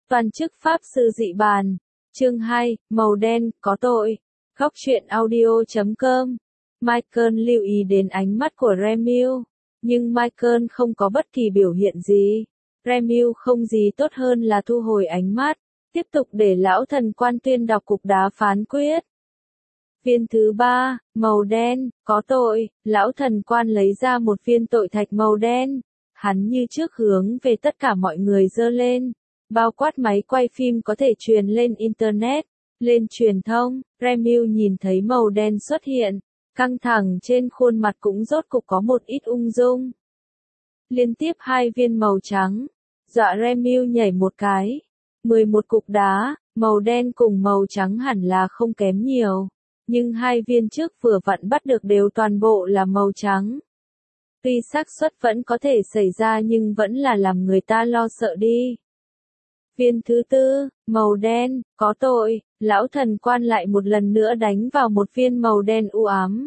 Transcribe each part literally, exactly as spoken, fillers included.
Toàn chức Pháp sư dị bàn. Chương hai, màu đen, có tội. Góc truyện audio chấm com. Michael lưu ý đến ánh mắt của Remiel, nhưng Michael không có bất kỳ biểu hiện gì. Remiel không gì tốt hơn là thu hồi ánh mắt, tiếp tục để lão thần quan tuyên đọc cục đá phán quyết. Viên thứ ba, màu đen, có tội. Lão thần quan lấy ra một viên tội thạch màu đen. Hắn như trước hướng về tất cả mọi người giơ lên. Bao quát máy quay phim có thể truyền lên Internet, lên truyền thông. Remiel nhìn thấy màu đen xuất hiện, căng thẳng trên khuôn mặt cũng rốt cục có một ít ung dung. Liên tiếp hai viên màu trắng, dọa Remiel nhảy một cái. mười một cục đá, màu đen cùng màu trắng hẳn là không kém nhiều, nhưng hai viên trước vừa vặn bắt được đều toàn bộ là màu trắng. Tuy xác suất vẫn có thể xảy ra nhưng vẫn là làm người ta lo sợ đi. Viên thứ tư, màu đen, có tội. Lão thần quan lại một lần nữa đánh vào một viên màu đen u ám.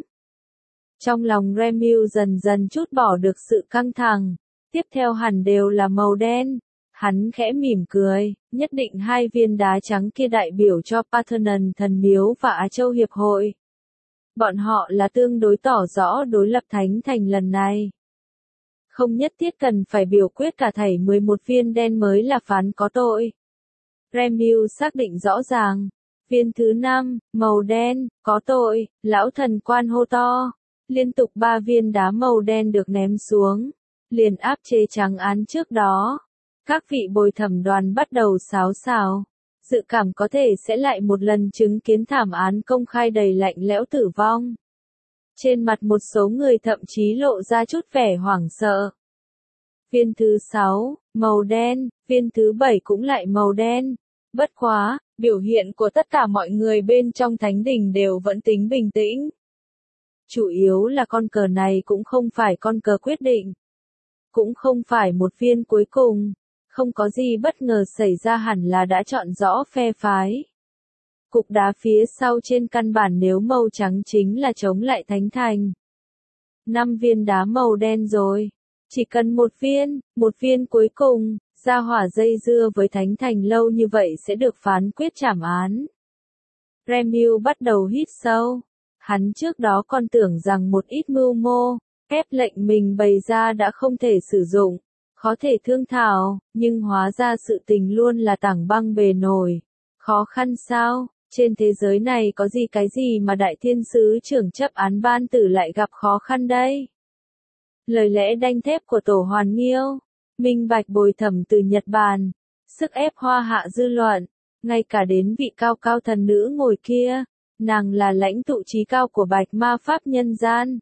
Trong lòng Remiel dần dần chút bỏ được sự căng thẳng. Tiếp theo hẳn đều là màu đen. Hắn khẽ mỉm cười, nhất định hai viên đá trắng kia đại biểu cho Parthenon thần miếu và Á Châu Hiệp hội. Bọn họ là tương đối tỏ rõ đối lập thánh thành lần này. Không nhất thiết cần phải biểu quyết cả thảy mười một viên đen mới là phán có tội. Remiel xác định rõ ràng. Viên thứ năm, màu đen, có tội. Lão thần quan hô to. Liên tục ba viên đá màu đen được ném xuống, liền áp chế trắng án trước đó. Các vị bồi thẩm đoàn bắt đầu xáo xào. Dự cảm có thể sẽ lại một lần chứng kiến thảm án công khai đầy lạnh lẽo tử vong. Trên mặt một số người thậm chí lộ ra chút vẻ hoảng sợ. Viên thứ sáu, màu đen. Viên thứ bảy cũng lại màu đen. Bất quá, biểu hiện của tất cả mọi người bên trong thánh đình đều vẫn tính bình tĩnh. Chủ yếu là con cờ này cũng không phải con cờ quyết định. Cũng không phải một viên cuối cùng. Không có gì bất ngờ xảy ra hẳn là đã chọn rõ phe phái. Cục đá phía sau trên căn bản nếu màu trắng chính là chống lại thánh thành. Năm viên đá màu đen rồi. Chỉ cần một viên, một viên cuối cùng, ra hỏa dây dưa với thánh thành lâu như vậy sẽ được phán quyết trảm án. Remiel bắt đầu hít sâu. Hắn trước đó còn tưởng rằng một ít mưu mô, ép lệnh mình bày ra đã không thể sử dụng, khó thể thương thảo, nhưng hóa ra sự tình luôn là tảng băng bề nổi. Khó khăn sao? Trên thế giới này có gì cái gì mà đại thiên sứ trưởng chấp án ban tử lại gặp khó khăn đây? Lời lẽ đanh thép của Tổ Hoàn Nghiêu, minh bạch bồi thẩm từ Nhật Bản, sức ép hoa hạ dư luận, ngay cả đến vị cao cao thần nữ ngồi kia, nàng là lãnh tụ trí cao của bạch ma pháp nhân gian.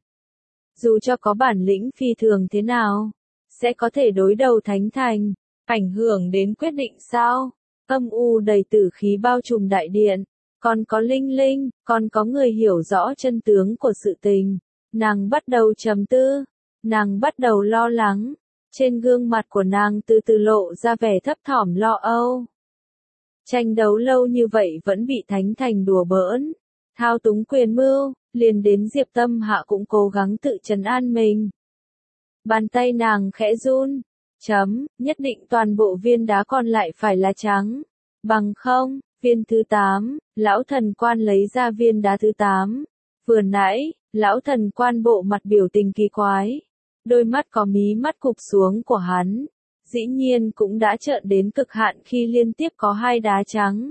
Dù cho có bản lĩnh phi thường thế nào, sẽ có thể đối đầu thánh thành, ảnh hưởng đến quyết định sao? Âm u đầy tử khí bao trùm đại điện, còn có linh linh, còn có người hiểu rõ chân tướng của sự tình. Nàng bắt đầu trầm tư, nàng bắt đầu lo lắng, trên gương mặt của nàng từ từ lộ ra vẻ thấp thỏm lo âu. Tranh đấu lâu như vậy vẫn bị thánh thành đùa bỡn, thao túng quyền mưu, liền đến Diệp Tâm Hạ cũng cố gắng tự trấn an mình. Bàn tay nàng khẽ run, chấm, nhất định toàn bộ viên đá còn lại phải là trắng, bằng không. Viên thứ tám, lão thần quan lấy ra viên đá thứ tám. Vừa nãy, lão thần quan bộ mặt biểu tình kỳ quái. Đôi mắt có mí mắt cụp xuống của hắn. Dĩ nhiên cũng đã trợn đến cực hạn khi liên tiếp có hai đá trắng.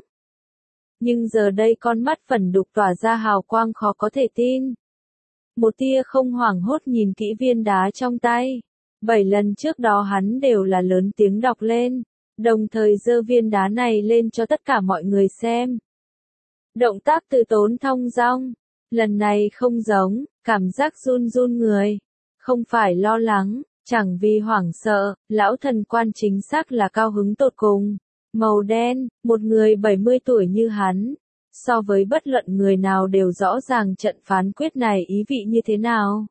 Nhưng giờ đây con mắt phần đục tỏa ra hào quang khó có thể tin. Một tia không hoảng hốt nhìn kỹ viên đá trong tay. Bảy lần trước đó hắn đều là lớn tiếng đọc lên. Đồng thời giơ viên đá này lên cho tất cả mọi người xem. Động tác từ tốn thong dong. Lần này không giống, cảm giác run run người. Không phải lo lắng, chẳng vì hoảng sợ, lão thần quan chính xác là cao hứng tột cùng. Màu đen, một người bảy mươi tuổi như hắn. So với bất luận người nào đều rõ ràng trận phán quyết này ý vị như thế nào.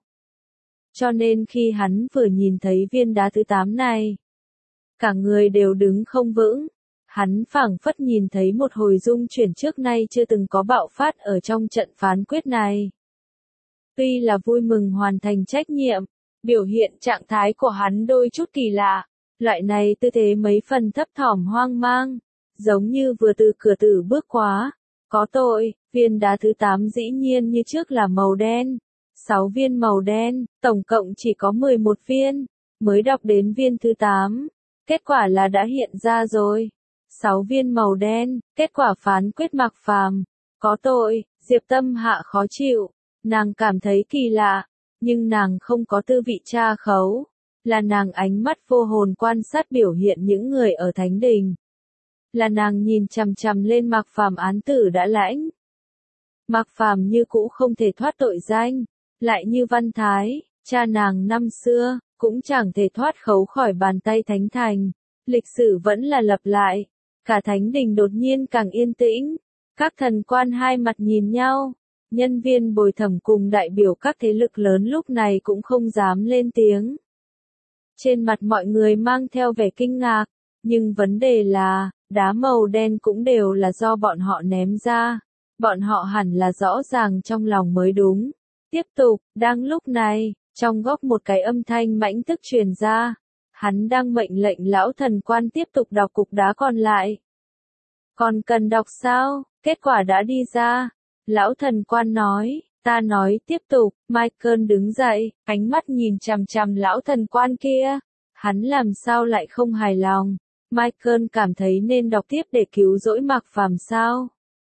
Cho nên khi hắn vừa nhìn thấy viên đá thứ tám này, cả người đều đứng không vững. Hắn phảng phất nhìn thấy một hồi dung chuyển trước nay chưa từng có bạo phát ở trong trận phán quyết này. Tuy là vui mừng hoàn thành trách nhiệm, biểu hiện trạng thái của hắn đôi chút kỳ lạ. Loại này tư thế mấy phần thấp thỏm hoang mang, giống như vừa từ cửa tử bước qua. Có tội, viên đá thứ tám dĩ nhiên như trước là màu đen. sáu viên màu đen, tổng cộng chỉ có mười một viên. Mới đọc đến viên thứ tám. Kết quả là đã hiện ra rồi. sáu viên màu đen, kết quả phán quyết Mạc Phàm có tội. Diệp Tâm Hạ khó chịu. Nàng cảm thấy kỳ lạ. Nhưng nàng không có tư vị tra khấu. Là nàng ánh mắt vô hồn quan sát biểu hiện những người ở thánh đình. Là nàng nhìn chằm chằm lên Mạc Phàm án tử đã lãnh. Mạc Phàm như cũ không thể thoát tội danh. Lại như Văn Thái, cha nàng năm xưa, cũng chẳng thể thoát khấu khỏi bàn tay thánh thành. Lịch sử vẫn là lặp lại. Cả thánh đình đột nhiên càng yên tĩnh. Các thần quan hai mặt nhìn nhau. Nhân viên bồi thẩm cùng đại biểu các thế lực lớn lúc này cũng không dám lên tiếng. Trên mặt mọi người mang theo vẻ kinh ngạc. Nhưng vấn đề là, đá màu đen cũng đều là do bọn họ ném ra. Bọn họ hẳn là rõ ràng trong lòng mới đúng. Tiếp tục, đang lúc này, trong góc một cái âm thanh mãnh thức truyền ra. Hắn đang mệnh lệnh lão thần quan tiếp tục đọc cục đá còn lại. Còn cần đọc sao? Kết quả đã đi ra. Lão thần quan nói, ta nói tiếp tục. Michael đứng dậy, ánh mắt nhìn chằm chằm lão thần quan kia. Hắn làm sao lại không hài lòng? Michael cảm thấy nên đọc tiếp để cứu rỗi Mạc Phàm sao?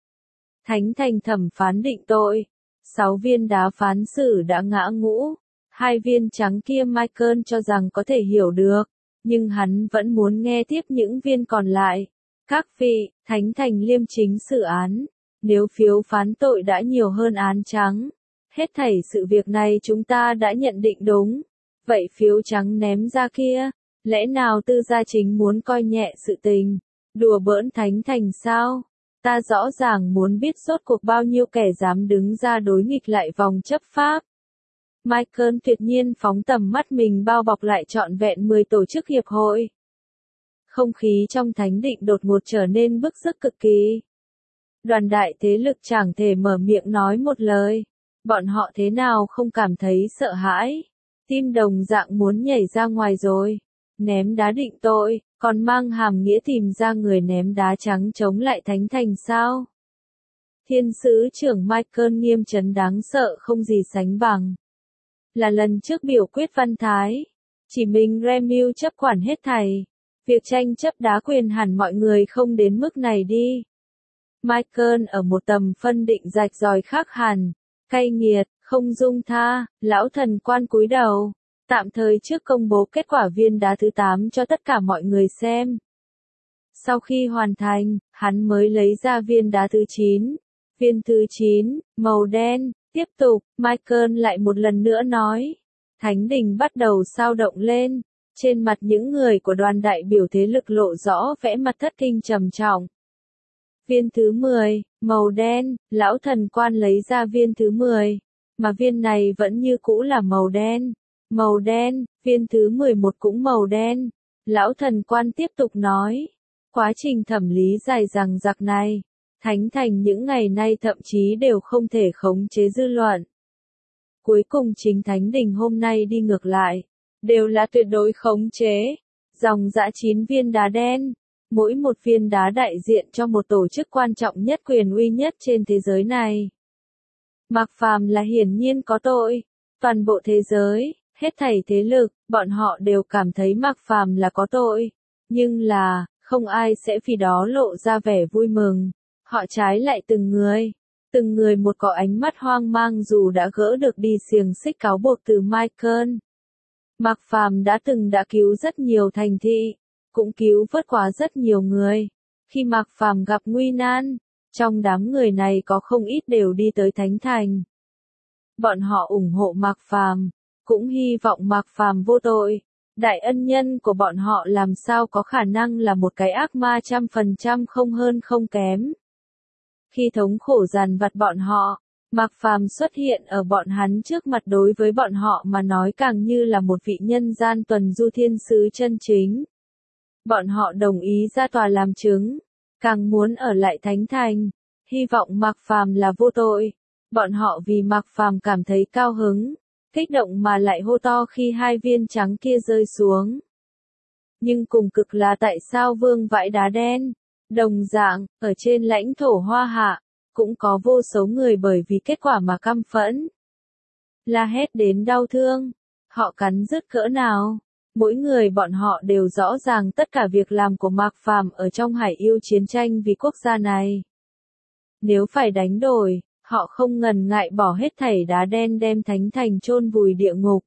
Thánh thành thẩm phán định tội. Sáu viên đá phán xử đã ngã ngũ. Hai viên trắng kia Michael cho rằng có thể hiểu được. Nhưng hắn vẫn muốn nghe tiếp những viên còn lại. Các vị, thánh thành liêm chính xử án. Nếu phiếu phán tội đã nhiều hơn án trắng. Hết thảy sự việc này chúng ta đã nhận định đúng. Vậy phiếu trắng ném ra kia. Lẽ nào tư gia chính muốn coi nhẹ sự tình. Đùa bỡn thánh thành sao? Ta rõ ràng muốn biết rốt cuộc bao nhiêu kẻ dám đứng ra đối nghịch lại vòng chấp pháp. Michael tuyệt nhiên phóng tầm mắt mình bao bọc lại trọn vẹn mười tổ chức hiệp hội. Không khí trong thánh định đột ngột trở nên bức rứt cực kỳ. Đoàn đại thế lực chẳng thể mở miệng nói một lời. Bọn họ thế nào không cảm thấy sợ hãi. Tim đồng dạng muốn nhảy ra ngoài rồi. Ném đá định tội, còn mang hàm nghĩa tìm ra người ném đá trắng chống lại thánh thành sao? Thiên sứ trưởng Michael nghiêm trấn đáng sợ không gì sánh bằng. Là lần trước biểu quyết Văn Thái. Chỉ mình Remiel chấp quản hết thảy. Việc tranh chấp đá quyền hẳn mọi người không đến mức này đi. Michael ở một tầm phân định rạch ròi khác hẳn. Cay nghiệt, không dung tha, lão thần quan cúi đầu. Tạm thời trước công bố kết quả viên đá thứ tám cho tất cả mọi người xem. Sau khi hoàn thành, hắn mới lấy ra viên đá thứ chín. Viên thứ chín, màu đen, tiếp tục, Michael lại một lần nữa nói. Thánh đình bắt đầu sao động lên. Trên mặt những người của đoàn đại biểu thế lực lộ rõ vẻ mặt thất kinh trầm trọng. Viên thứ mười, màu đen, lão thần quan lấy ra viên thứ mười. Mà viên này vẫn như cũ là màu đen. Màu đen, viên thứ mười một cũng màu đen. Lão thần quan tiếp tục nói. Quá trình thẩm lý dài dằng dặc này. Thánh thành những ngày nay thậm chí đều không thể khống chế dư luận. Cuối cùng chính thánh đình hôm nay đi ngược lại. Đều là tuyệt đối khống chế. Dòng dã chín viên đá đen. Mỗi một viên đá đại diện cho một tổ chức quan trọng nhất quyền uy nhất trên thế giới này. Mạc Phàm là hiển nhiên có tội. Toàn bộ thế giới, hết thảy thế lực, bọn họ đều cảm thấy Mạc Phàm là có tội. Nhưng là, không ai sẽ vì đó lộ ra vẻ vui mừng. Họ trái lại từng người. Từng người một có ánh mắt hoang mang dù đã gỡ được đi xiềng xích cáo buộc từ Michael. Mạc Phàm đã từng đã cứu rất nhiều thành thị. Cũng cứu vớt quá rất nhiều người. Khi Mạc Phàm gặp nguy nan, trong đám người này có không ít đều đi tới Thánh Thành. Bọn họ ủng hộ Mạc Phàm, cũng hy vọng Mạc Phàm vô tội. Đại ân nhân của bọn họ làm sao có khả năng là một cái ác ma trăm phần trăm không hơn không kém. Khi thống khổ dằn vặt bọn họ, Mạc Phàm xuất hiện ở bọn hắn trước mặt đối với bọn họ mà nói càng như là một vị nhân gian tuần du thiên sứ chân chính. Bọn họ đồng ý ra tòa làm chứng, càng muốn ở lại Thánh Thành, hy vọng Mạc Phàm là vô tội. Bọn họ vì Mạc Phàm cảm thấy cao hứng, kích động mà lại hô to khi hai viên trắng kia rơi xuống. Nhưng cùng cực là tại sao vương vãi đá đen, Đồng dạng, ở trên lãnh thổ Hoa Hạ, cũng có vô số người bởi vì kết quả mà căm phẫn. La hét đến đau thương. Họ cắn rứt cỡ nào. Mỗi người bọn họ đều rõ ràng tất cả việc làm của Mạc Phàm ở trong hải yêu chiến tranh vì quốc gia này. Nếu phải đánh đổi, họ không ngần ngại bỏ hết thảy đá đen đem Thánh Thành chôn vùi địa ngục.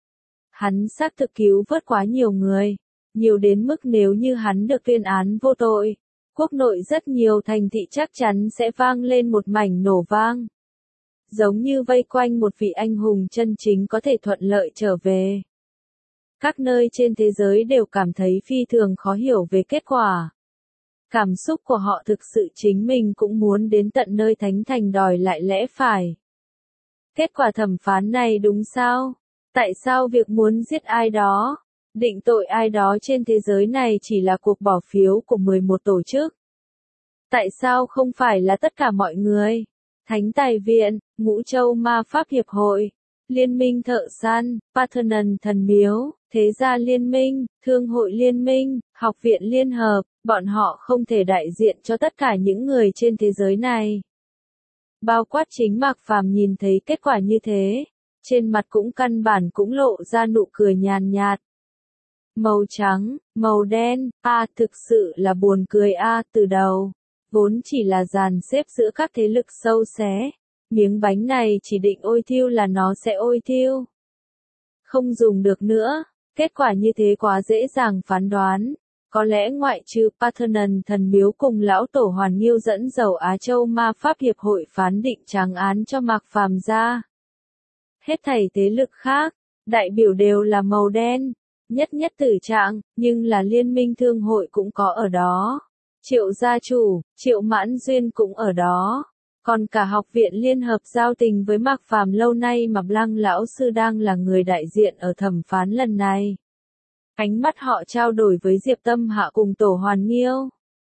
Hắn xác thực cứu vớt quá nhiều người, nhiều đến mức nếu như hắn được tuyên án vô tội, quốc nội rất nhiều thành thị chắc chắn sẽ vang lên một mảnh nổ vang. Giống như vây quanh một vị anh hùng chân chính có thể thuận lợi trở về. Các nơi trên thế giới đều cảm thấy phi thường khó hiểu về kết quả. Cảm xúc của họ thực sự chính mình cũng muốn đến tận nơi Thánh Thành đòi lại lẽ phải. Kết quả thẩm phán này đúng sao? Tại sao việc muốn giết ai đó, định tội ai đó trên thế giới này chỉ là cuộc bỏ phiếu của mười một tổ chức? Tại sao không phải là tất cả mọi người? Thánh Tài Viện, Ngũ Châu Ma Pháp Hiệp hội, Liên minh Thợ Săn, Parthenon Thần Miếu, Thế gia Liên minh, Thương hội Liên minh, Học viện Liên hợp, bọn họ không thể đại diện cho tất cả những người trên thế giới này. Bao quát chính Mạc Phàm nhìn thấy kết quả như thế, trên mặt cũng căn bản cũng lộ ra nụ cười nhàn nhạt. Màu trắng, màu đen, a thực sự là buồn cười a từ đầu. Vốn chỉ là dàn xếp giữa các thế lực sâu xé. Miếng bánh này chỉ định ôi thiêu là nó sẽ ôi thiêu. Không dùng được nữa, kết quả như thế quá dễ dàng phán đoán. Có lẽ ngoại trừ Parthenon Thần Miếu cùng lão tổ Hoàn Nghiêu dẫn dầu Á Châu Ma Pháp Hiệp hội phán định trắng án cho Mạc Phàm ra. Hết thảy thế lực khác, đại biểu đều là màu đen, nhất nhất tử trạng, nhưng là liên minh thương hội cũng có ở đó. Triệu gia chủ, Triệu Mãn Duyên cũng ở đó. Còn cả học viện liên hợp giao tình với Mạc Phàm lâu nay mà Lăng lão sư đang là người đại diện ở thẩm phán lần này. Ánh mắt họ trao đổi với Diệp Tâm Hạ cùng tổ Hoàn Nghiêu.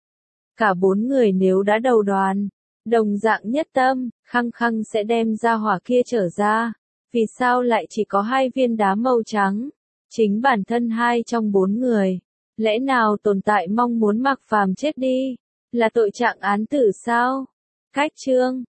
Cả bốn người nếu đã đầu đoàn, đồng dạng nhất tâm, khăng khăng sẽ đem ra hỏa kia trở ra. Vì sao lại chỉ có hai viên đá màu trắng? Chính bản thân hai trong bốn người. Lẽ nào tồn tại mong muốn Mạc Phàm chết đi? Là tội trạng án tử sao? Cách chương